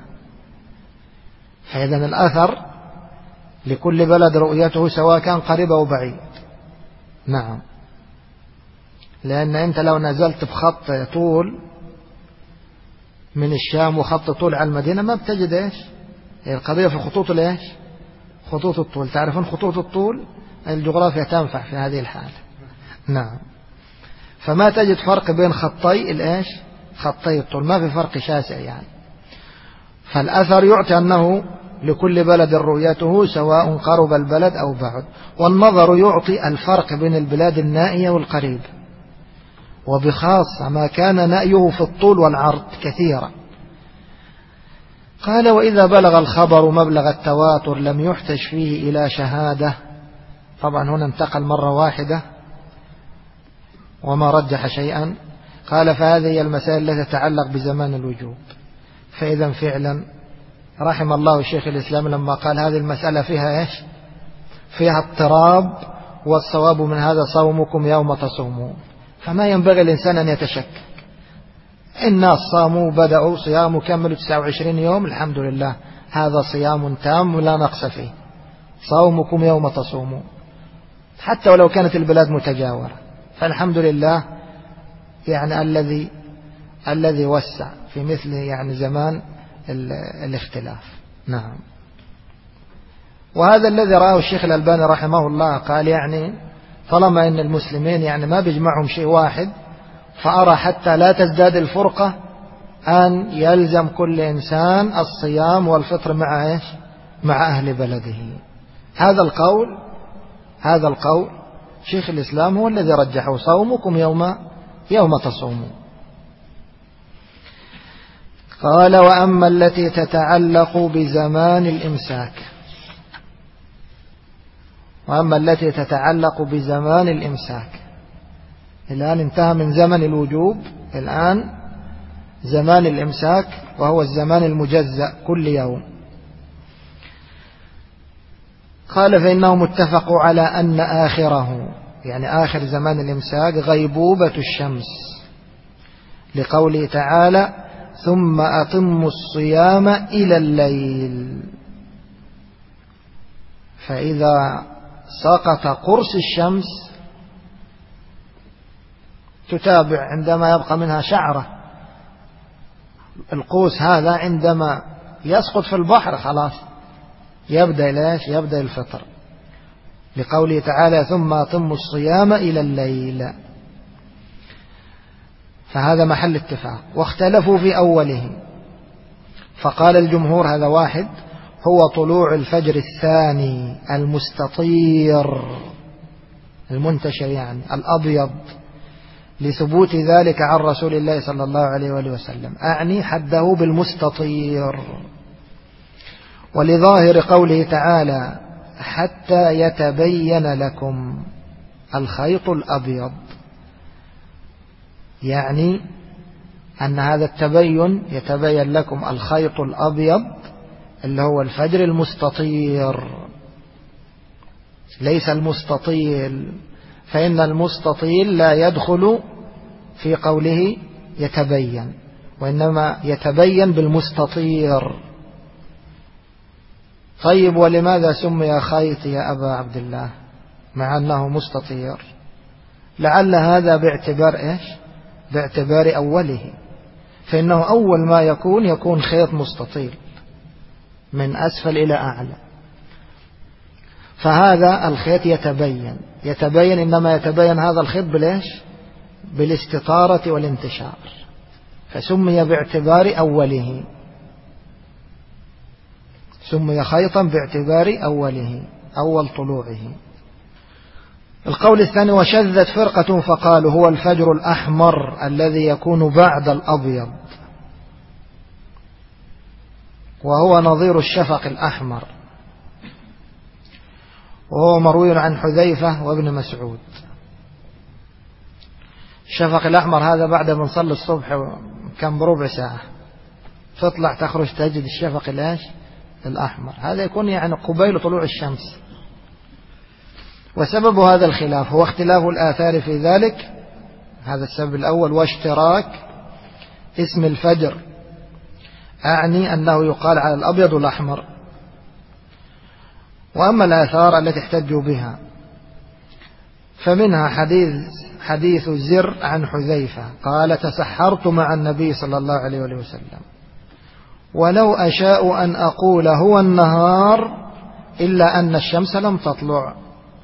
Speaker 2: فإذا الأثر لكل بلد رؤيته سواء كان قريب أو بعيد. نعم، لأن أنت لو نزلت بخط طول من الشام وخط طول على المدينة ما بتجد إيش؟ القضية في خطوط الإيش؟ خطوط الطول. تعرفون خطوط الطول الجغرافيا تنفع في هذه الحالة. نعم، فما تجد فرق بين خطي الإيش؟ خطي الطول، ما في فرق شاسع يعني. فالأثر يعطي أنه لكل بلد رؤيته سواء قرب البلد أو بعد، والنظر يعطي الفرق بين البلاد النائية والقريبة، وبخاصة ما كان نأيه في الطول والعرض كثيرا. قال وإذا بلغ الخبر مبلغ التواتر لم يحتج فيه إلى شهادة. طبعا هنا انتقل مرة واحدة وما رجح شيئا. قال فهذه هي المسائل التي تتعلق بزمان الوجوب. فإذا فعلا رحم الله الشيخ الإسلام لما قال هذه المسألة فيها إيش؟ فيها اضطراب، والصواب من هذا صومكم يوم تصومون. فما ينبغي الإنسان أن يتشكك. الناس صاموا بدأوا صيام وكملوا 29 يوم، الحمد لله، هذا صيام تام ولا نقص فيه. صومكم يوم تصومون، حتى ولو كانت البلاد متجاورة، فالحمد لله يعني الذي وسع في مثل يعني زمان الاختلاف. نعم، وهذا الذي رآه الشيخ الألباني رحمه الله. قال يعني طالما أن المسلمين يعني ما بيجمعهم شيء واحد، فأرى حتى لا تزداد الفرقة أن يلزم كل إنسان الصيام والفطر مع إيش؟ مع أهل بلده. هذا القول شيخ الإسلام هو الذي رجحه، صومكم يوم تصومون. قال وأما التي تتعلق بزمان الإمساك، الآن انتهى من زمن الوجوب، الآن زمان الإمساك وهو الزمان المجزأ كل يوم. قال فإنهم اتفقوا على أن آخره، يعني آخر زمان الإمساك، غيبوبة الشمس، لقوله تعالى ثم أتموا الصيام إلى الليل. فإذا سقط قرص الشمس تتابع عندما يبقى منها شعرة. القوس هذا عندما يسقط في البحر خلاص يبدأ الفطر، لقوله تعالى ثم أتموا الصيام إلى الليل. فهذا محل اتفاق. واختلفوا في أوله، فقال الجمهور هذا واحد، هو طلوع الفجر الثاني المستطير المنتشر يعني الأبيض، لثبوت ذلك عن رسول الله صلى الله عليه وآله وسلم، أعني حده بالمستطير، ولظاهر قوله تعالى حتى يتبين لكم الخيط الأبيض، يعني أن هذا التبين يتبين لكم الخيط الأبيض اللي هو الفجر المستطير، ليس المستطيل، فإن المستطيل لا يدخل في قوله يتبين، وإنما يتبين بالمستطير. طيب ولماذا سمي خيط يا أبا عبد الله مع أنه مستطير؟ لعل هذا باعتبار إيش؟ باعتبار أوله، فإنه أول ما يكون خيط مستطيل من أسفل إلى أعلى، فهذا الخيط يتبين إنما يتبين هذا الخيط بالإيش؟ بالاستطارة والانتشار، فسمي باعتبار أوله، سمي خيطا باعتبار أوله، أول طلوعه. القول الثاني: وشذت فرقة فقالوا هو الفجر الأحمر الذي يكون بعد الأبيض، وهو نظير الشفق الأحمر، وهو مروي عن حذيفة وابن مسعود. الشفق الأحمر هذا بعد ما نصلي الصبح كم بربع ساعة تطلع تخرج تجد الشفق الأحمر، هذا يكون يعني قبيل طلوع الشمس. وسبب هذا الخلاف هو اختلاف الآثار في ذلك، هذا السبب الأول، واشتراك اسم الفجر، أعني أنه يقال على الأبيض والأحمر. وأما الآثار التي احتجوا بها فمنها حديث زر عن حذيفة قال: تسحرت مع النبي صلى الله عليه وسلم ولو أشاء أن أقول هو النهار إلا أن الشمس لم تطلع.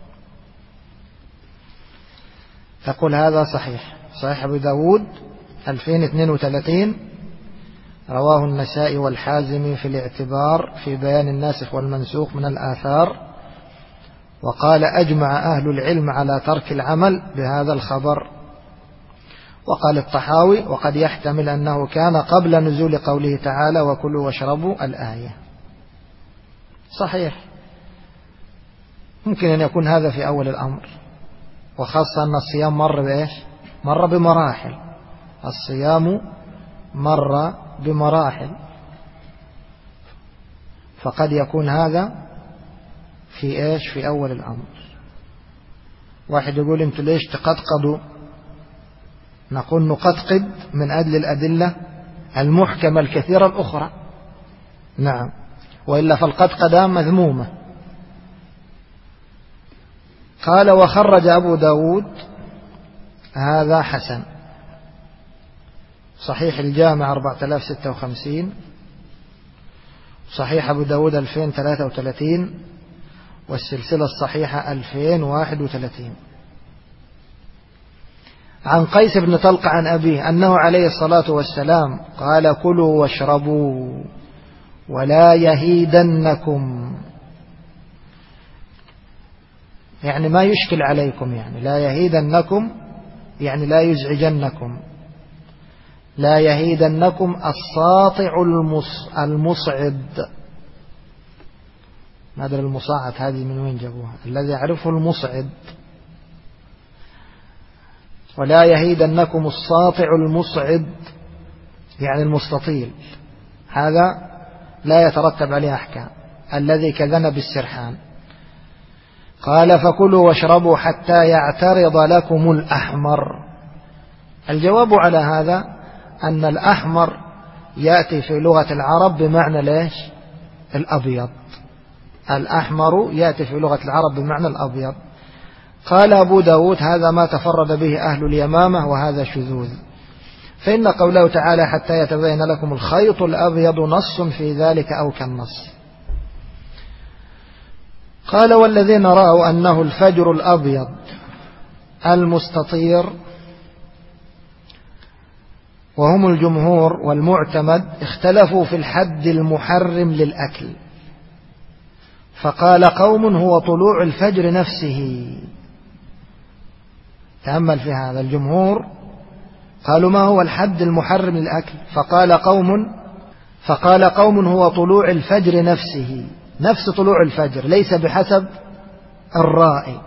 Speaker 2: تقول هذا صحيح أبو داود 2032، رواه النسائي والحازمي في الاعتبار في بيان الناسخ والمنسوخ من الآثار، وقال: أجمع أهل العلم على ترك العمل بهذا الخبر. وقال الطحاوي: وقد يحتمل أنه كان قبل نزول قوله تعالى: وكلوا واشربوا الآية. صحيح، ممكن أن يكون هذا في أول الأمر، وخاصة أن الصيام مر بمراحل، الصيام مر بمراحل، فقد يكون هذا في أول الأمر. واحد يقول: أنتوا ليش تقدقدوا؟ نقول: نقدقد من أجل الأدلة المحكمة الكثيرة الأخرى، نعم، وإلا فالقدقدة مذمومة. قال: وخرج أبو داود هذا حسن، صحيح الجامع 4056، صحيح أبو داود 2033، والسلسلة الصحيحة 2031. عن قيس بن طلق عن أبيه أنه عليه الصلاة والسلام قال: كلوا واشربوا ولا يهيدنكم، يعني ما يشكل عليكم، يعني لا يهيدنكم يعني لا يزعجنكم، لا يهيدنكم الساطع المصعد. ما أدري المصاعد هذه من وين جابوها، الذي يعرفه المصعد. ولا يهيدنكم الساطع المصعد يعني المستطيل، هذا لا يترتب عليه أحكام، الذي كذنب السرحان. قال: فكلوا واشربوا حتى يعترض لكم الأحمر. الجواب على هذا أن الأحمر يأتي في لغة العرب بمعنى الأبيض، الأحمر يأتي في لغة العرب بمعنى الأبيض. قال أبو داود: هذا ما تفرد به أهل اليمامة وهذا شذوذ، فإن قوله تعالى: حتى يتبين لكم الخيط الأبيض نص في ذلك أو كالنص. قال: والذين رأوا أنه الفجر الأبيض المستطير وهم الجمهور والمعتمد اختلفوا في الحد المحرم للأكل، فقال قوم: هو طلوع الفجر نفسه. تأمل في هذا، الجمهور قالوا: ما هو الحد المحرم للأكل؟ فقال قوم: هو طلوع الفجر نفسه، نفس طلوع الفجر، ليس بحسب الرائي.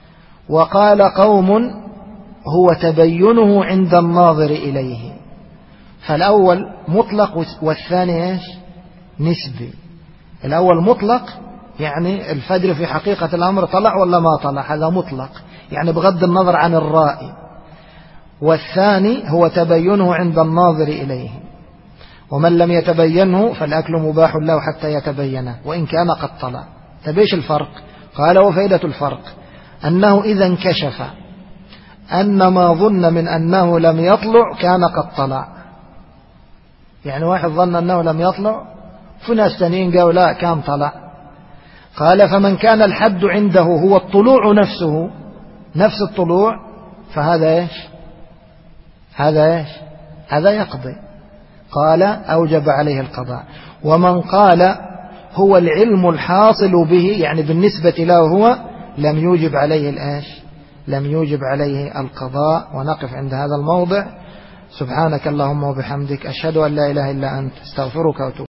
Speaker 2: وقال قوم: هو تبينه عند الناظر إليه. فالأول مطلق والثاني إيش؟ نسبي. الأول مطلق يعني الفجر في حقيقة الأمر طلع ولا ما طلع، هذا مطلق يعني بغض النظر عن الرائي. والثاني هو تبينه عند الناظر إليه، ومن لم يتبينه فالأكل مباح له حتى يتبينه وإن كان قد طلع. تبيش الفرق؟ قال وفائدة الفرق أنه إذا انكشف أن ما ظن من أنه لم يطلع كان قد طلع. يعني واحد ظن أنه لم يطلع، في ناس تانيين قالوا لا كان طلع. قال فمن كان الحد عنده هو الطلوع نفسه، نفس الطلوع، فهذا إيش؟ هذا يقضي. قال أوجب عليه القضاء. ومن قال هو العلم الحاصل به يعني بالنسبة له هو، لم يوجب عليه الإيش؟ لم يوجب عليه القضاء. ونقف عند هذا الموضع. سبحانك اللهم وبحمدك، أشهد أن لا إله إلا أنت، استغفرك وأتوب